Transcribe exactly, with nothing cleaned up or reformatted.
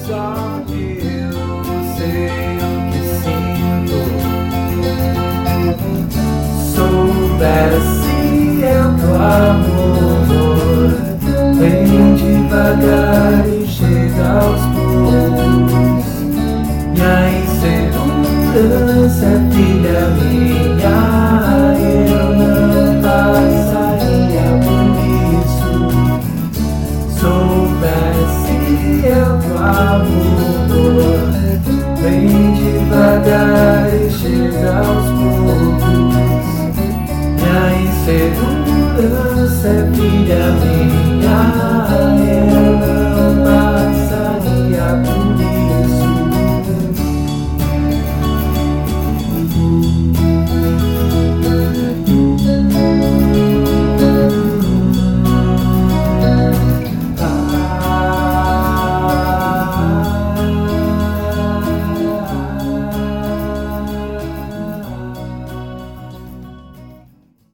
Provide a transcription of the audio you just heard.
só eu sei o que sinto. Soubesse eu do amor, vem devagar e chega aos poucos. E a insegurança é filha minha, eu não passaria por isso. Soubesse eu do amor, vem devagar e chega aos poucos. E a insegurança é filha minha.